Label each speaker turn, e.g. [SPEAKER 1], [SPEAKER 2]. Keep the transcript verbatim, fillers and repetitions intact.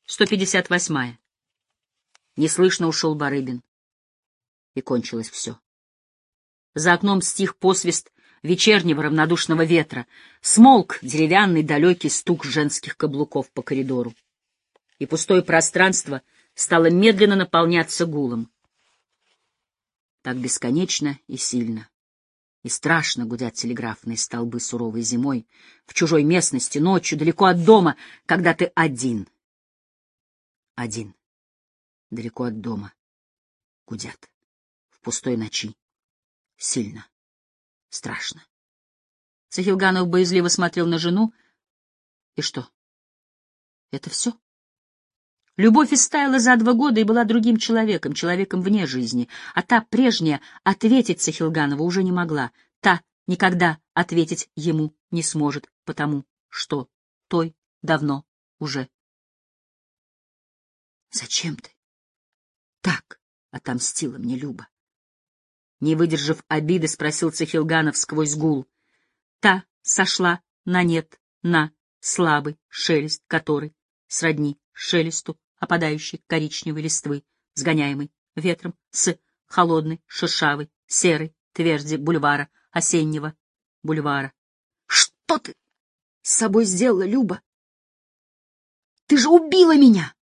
[SPEAKER 1] сто пятьдесят восьмая. Неслышно ушел Барыбин. И кончилось все. За окном стих посвист вечернего равнодушного ветра, смолк деревянный далекий стук женских каблуков по коридору. И пустое пространство стало медленно наполняться гулом. Так бесконечно и сильно, и страшно гудят телеграфные столбы суровой зимой, в чужой местности, ночью, далеко от дома, когда ты один. Один, далеко от дома, гудят, в пустой ночи, сильно, страшно. Сахилганов боязливо смотрел на жену. И что? Это все? Любовь истаяла за два года и была другим человеком, человеком вне жизни, а та прежняя ответить Сахилганову уже не могла. Та никогда ответить ему не сможет, потому что той давно уже. Зачем ты так отомстила мне, Люба? Не выдержав обиды, спросил Сахилганов сквозь гул. Та сошла на нет, на слабый шелест, который сродни шелесту опадающей коричневой листвы, сгоняемой ветром с холодной, шершавой, серой тверди бульвара, осеннего бульвара. — Что ты с собой сделала, Люба? Ты же убила меня!